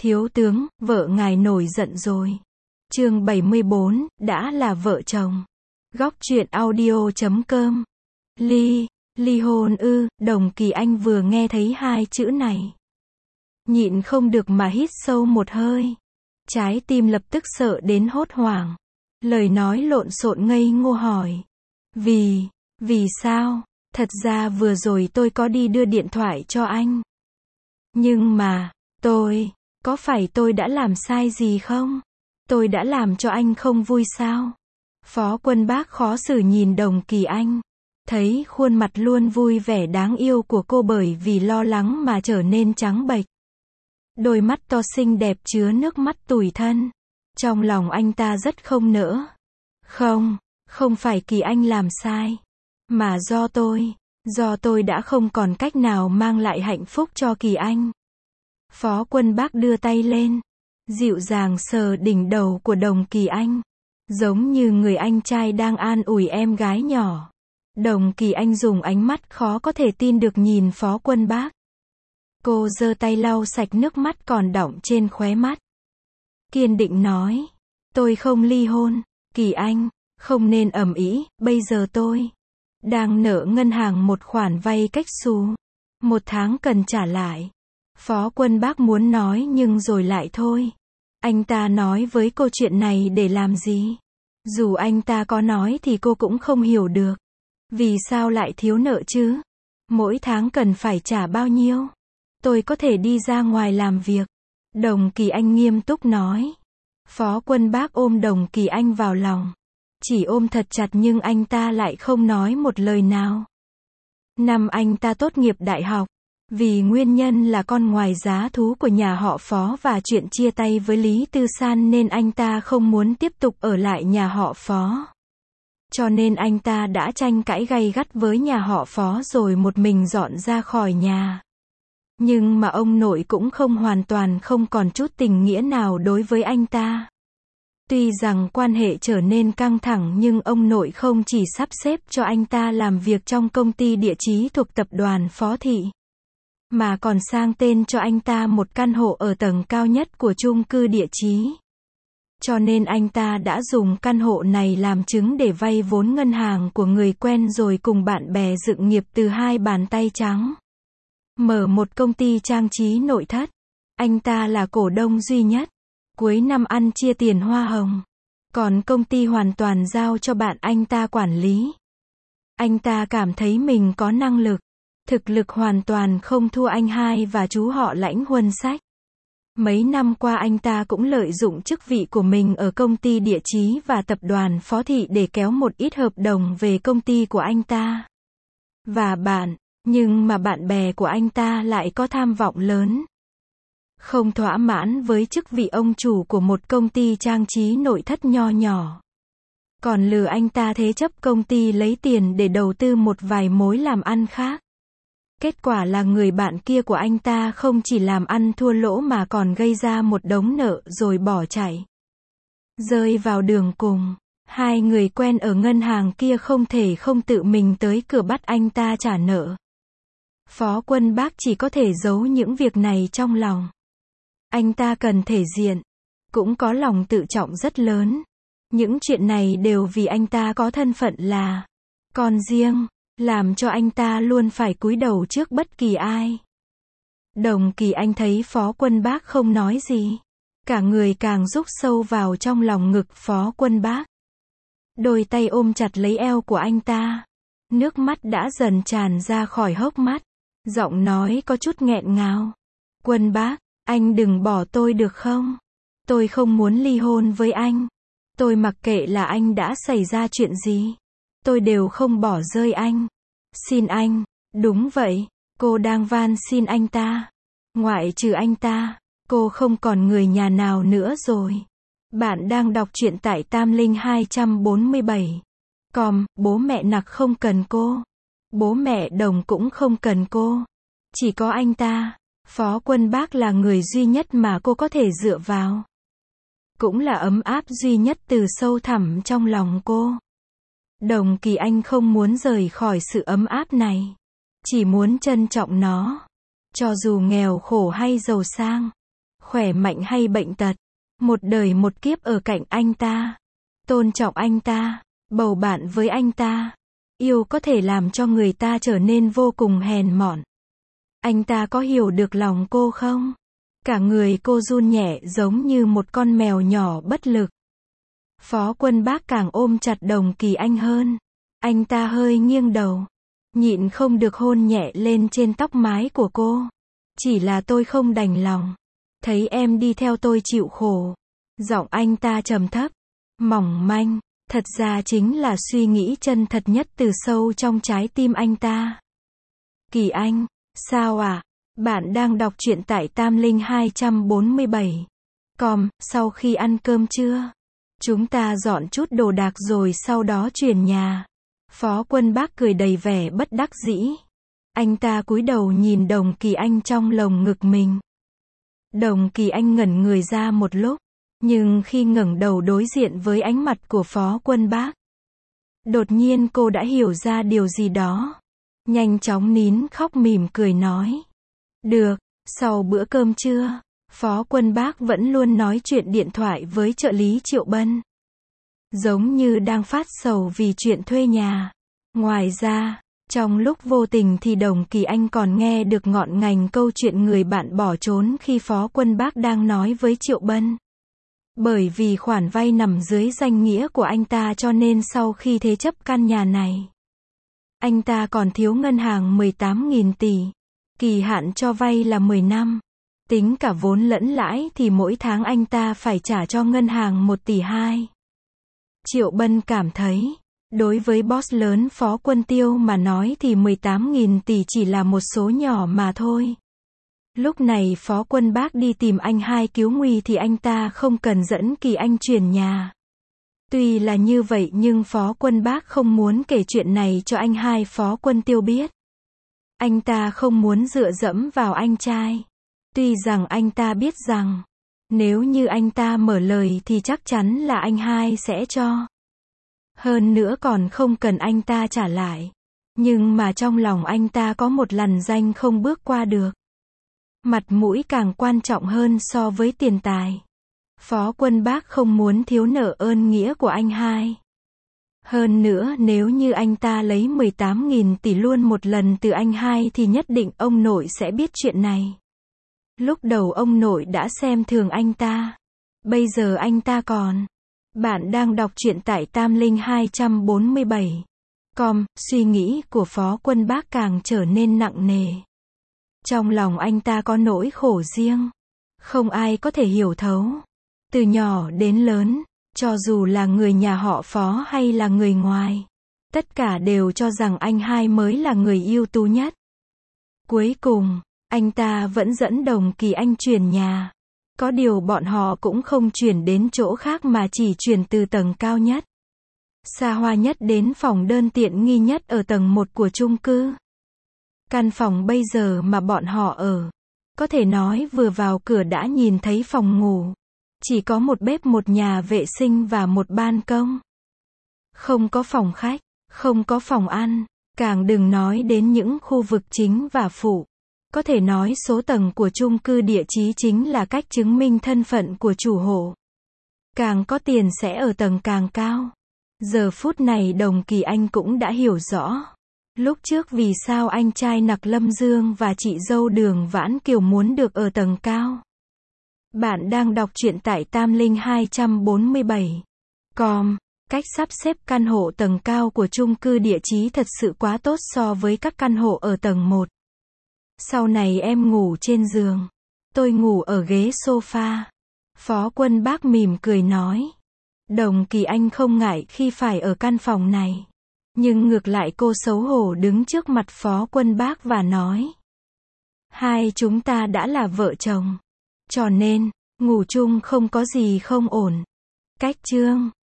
Thiếu tướng, vợ ngài nổi giận rồi. Chương 74, đã là vợ chồng. Góc truyện audio.com. Ly hôn ư? Đồng Kỳ Anh vừa nghe thấy hai chữ này, nhịn không được mà hít sâu một hơi. Trái tim lập tức sợ đến hốt hoảng. Lời nói lộn xộn ngây ngô hỏi. Vì sao? Thật ra vừa rồi tôi có đi đưa điện thoại cho anh. Nhưng mà, có phải tôi đã làm sai gì không? Tôi đã làm cho anh không vui sao? Phó Quân Bác khó xử nhìn Đồng Kỳ Anh. Thấy khuôn mặt luôn vui vẻ đáng yêu của cô bởi vì lo lắng mà trở nên trắng bệch. Đôi mắt to xinh đẹp chứa nước mắt tủi thân. Trong lòng anh ta rất không nỡ. Không phải Kỳ Anh làm sai. Mà do tôi đã không còn cách nào mang lại hạnh phúc cho Kỳ Anh. Phó Quân Bác đưa tay lên, dịu dàng sờ đỉnh đầu của Đồng Kỳ Anh, giống như người anh trai đang an ủi em gái nhỏ. Đồng Kỳ Anh dùng ánh mắt khó có thể tin được nhìn Phó Quân Bác. Cô giơ tay lau sạch nước mắt còn đọng trên khóe mắt. Kiên định nói, tôi không ly hôn, Kỳ Anh, không nên ầm ĩ, bây giờ tôi đang nợ ngân hàng một khoản vay cách xù. 1 tháng cần trả lại. Phó Quân Bác muốn nói nhưng rồi lại thôi. Anh ta nói với cô chuyện này để làm gì? Dù anh ta có nói thì cô cũng không hiểu được. Vì sao lại thiếu nợ chứ? Mỗi tháng cần phải trả bao nhiêu? Tôi có thể đi ra ngoài làm việc. Đồng Kỳ Anh nghiêm túc nói. Phó Quân Bác ôm Đồng Kỳ Anh vào lòng. Chỉ ôm thật chặt nhưng anh ta lại không nói một lời nào. Năm anh ta tốt nghiệp đại học, vì nguyên nhân là con ngoài giá thú của nhà họ Phó và chuyện chia tay với Lý Tư San nên anh ta không muốn tiếp tục ở lại nhà họ Phó. Cho nên anh ta đã tranh cãi gay gắt với nhà họ Phó rồi một mình dọn ra khỏi nhà. Nhưng mà ông nội cũng hoàn toàn không còn chút tình nghĩa nào đối với anh ta. Tuy rằng quan hệ trở nên căng thẳng nhưng ông nội không chỉ sắp xếp cho anh ta làm việc trong công ty địa chí thuộc tập đoàn Phó Thị, mà còn sang tên cho anh ta một căn hộ ở tầng cao nhất của chung cư địa chí. Cho nên anh ta đã dùng căn hộ này làm chứng để vay vốn ngân hàng của người quen rồi cùng bạn bè dựng nghiệp từ 2 bàn tay trắng. Mở một công ty trang trí nội thất. Anh ta là cổ đông duy nhất. Cuối năm ăn chia tiền hoa hồng. Còn công ty hoàn toàn giao cho bạn anh ta quản lý. Anh ta cảm thấy mình có năng lực, thực lực hoàn toàn không thua anh hai và chú họ Lãnh Huân Sách. Mấy năm qua anh ta cũng lợi dụng chức vị của mình ở công ty địa chí và tập đoàn Phó Thị để kéo một ít hợp đồng về công ty của anh ta. Nhưng mà bạn bè của anh ta lại có tham vọng lớn. Không thỏa mãn với chức vị ông chủ của một công ty trang trí nội thất nho nhỏ. Còn lừa anh ta thế chấp công ty lấy tiền để đầu tư một vài mối làm ăn khác. Kết quả là người bạn kia của anh ta không chỉ làm ăn thua lỗ mà còn gây ra một đống nợ rồi bỏ chạy. Rơi vào đường cùng, hai người quen ở ngân hàng kia không thể không tự mình tới cửa bắt anh ta trả nợ. Phó Quân Bác chỉ có thể giấu những việc này trong lòng. Anh ta cần thể diện, cũng có lòng tự trọng rất lớn. Những chuyện này đều vì anh ta có thân phận là con riêng, làm cho anh ta luôn phải cúi đầu trước bất kỳ ai. Đồng Kỳ Anh thấy Phó Quân Bác không nói gì, cả người càng rúc sâu vào trong lòng ngực Phó Quân Bác. Đôi tay ôm chặt lấy eo của anh ta. Nước mắt đã dần tràn ra khỏi hốc mắt. Giọng nói có chút nghẹn ngào. Quân Bác, anh đừng bỏ tôi được không? Tôi không muốn ly hôn với anh. Tôi mặc kệ là anh đã xảy ra chuyện gì. Tôi đều không bỏ rơi anh. Xin anh. Đúng vậy, cô đang van xin anh ta. Ngoại trừ anh ta, cô không còn người nhà nào nữa rồi. Bạn đang đọc truyện tại Tam Linh 247. Bố mẹ Nặc không cần cô. Bố mẹ Đồng cũng không cần cô. Chỉ có anh ta. Phó Quân Bác là người duy nhất mà cô có thể dựa vào. Cũng là ấm áp duy nhất từ sâu thẳm trong lòng cô. Đồng Kỳ Anh không muốn rời khỏi sự ấm áp này. Chỉ muốn trân trọng nó. Cho dù nghèo khổ hay giàu sang. khỏe mạnh hay bệnh tật, một đời một kiếp ở cạnh anh ta, tôn trọng anh ta, bầu bạn với anh ta. Yêu có thể làm cho người ta trở nên vô cùng hèn mọn. Anh ta có hiểu được lòng cô không? Cả người cô run nhẹ giống như một con mèo nhỏ bất lực. Phó Quân Bác càng ôm chặt Đồng Kỳ Anh hơn. Anh ta hơi nghiêng đầu, nhịn không được hôn nhẹ lên trên tóc mái của cô. Chỉ là tôi không đành lòng. Thấy em đi theo tôi chịu khổ. Giọng anh ta trầm thấp, mỏng manh. Thật ra chính là suy nghĩ chân thật nhất từ sâu trong trái tim anh ta. Kỳ Anh, sao ạ? Bạn đang đọc truyện tại Tamlinh247.com, sau khi ăn cơm chưa? Chúng ta dọn chút đồ đạc rồi sau đó chuyển nhà. Phó Quân Bác cười đầy vẻ bất đắc dĩ. Anh ta cúi đầu nhìn Đồng Kỳ Anh trong lồng ngực mình. Đồng Kỳ Anh ngẩn người ra một lúc, nhưng khi ngẩng đầu đối diện với ánh mặt của Phó Quân Bác, đột nhiên cô đã hiểu ra điều gì đó. Nhanh chóng nín khóc mỉm cười nói. Được, sau bữa cơm trưa, Phó Quân Bác vẫn luôn nói chuyện điện thoại với trợ lý Triệu Bân. Giống như đang phát sầu vì chuyện thuê nhà. Ngoài ra, trong lúc vô tình thì Đồng Kỳ Anh còn nghe được ngọn ngành câu chuyện người bạn bỏ trốn khi Phó Quân Bác đang nói với Triệu Bân. Bởi vì khoản vay nằm dưới danh nghĩa của anh ta cho nên sau khi thế chấp căn nhà này, anh ta còn thiếu ngân hàng 18.000 tỷ. Kỳ hạn cho vay là 10 năm. Tính cả vốn lẫn lãi thì mỗi tháng anh ta phải trả cho ngân hàng 1 tỷ 2. Triệu Bân cảm thấy, đối với boss lớn Phó Quân Tiêu mà nói thì 18.000 tỷ chỉ là một số nhỏ mà thôi. Lúc này Phó Quân Bác đi tìm anh hai cứu nguy thì anh ta không cần dẫn Kỳ Anh chuyển nhà. Tuy là như vậy nhưng Phó Quân Bác không muốn kể chuyện này cho anh hai Phó Quân Tiêu biết. Anh ta không muốn dựa dẫm vào anh trai. Tuy rằng anh ta biết rằng, nếu như anh ta mở lời thì chắc chắn là anh hai sẽ cho. Hơn nữa còn không cần anh ta trả lại. Nhưng mà trong lòng anh ta có một lằn ranh không bước qua được. Mặt mũi càng quan trọng hơn so với tiền tài. Phó Quân Bác không muốn thiếu nợ ơn nghĩa của anh hai. Hơn nữa nếu như anh ta lấy 18.000 tỷ luôn một lần từ anh hai thì nhất định ông nội sẽ biết chuyện này. Lúc đầu ông nội đã xem thường anh ta. Bây giờ anh ta còn. Bạn đang đọc truyện tại Tamlinh247.com, suy nghĩ của Phó Quân Bác càng trở nên nặng nề. Trong lòng anh ta có nỗi khổ riêng. Không ai có thể hiểu thấu. Từ nhỏ đến lớn, cho dù là người nhà họ Phó hay là người ngoài, tất cả đều cho rằng anh hai mới là người ưu tú nhất. Cuối cùng, anh ta vẫn dẫn Đồng Kỳ Anh chuyển nhà. Có điều bọn họ cũng không chuyển đến chỗ khác mà chỉ chuyển từ tầng cao nhất, xa hoa nhất đến phòng đơn tiện nghi nhất ở tầng 1 của chung cư. Căn phòng bây giờ mà bọn họ ở, có thể nói vừa vào cửa đã nhìn thấy phòng ngủ. Chỉ có một bếp, một nhà vệ sinh và một ban công. Không có phòng khách, không có phòng ăn, càng đừng nói đến những khu vực chính và phụ. Có thể nói số tầng của chung cư địa chí chính là cách chứng minh thân phận của chủ hộ. Càng có tiền sẽ ở tầng càng cao. Giờ phút này Đồng Kỳ Anh cũng đã hiểu rõ. Lúc trước vì sao anh trai Nặc Lâm Dương và chị dâu Đường Vãn Kiều muốn được ở tầng cao. Bạn đang đọc truyện tại Tamlinh247.com. Cách sắp xếp căn hộ tầng cao của chung cư địa chí thật sự quá tốt so với các căn hộ ở tầng 1. Sau này em ngủ trên giường, tôi ngủ ở ghế sofa. Phó Quân Bác mỉm cười nói. Đồng Kỳ Anh không ngại khi phải ở căn phòng này. Nhưng ngược lại cô xấu hổ đứng trước mặt Phó Quân Bác và nói. Hai chúng ta đã là vợ chồng. Cho nên, ngủ chung không có gì không ổn. Cách chương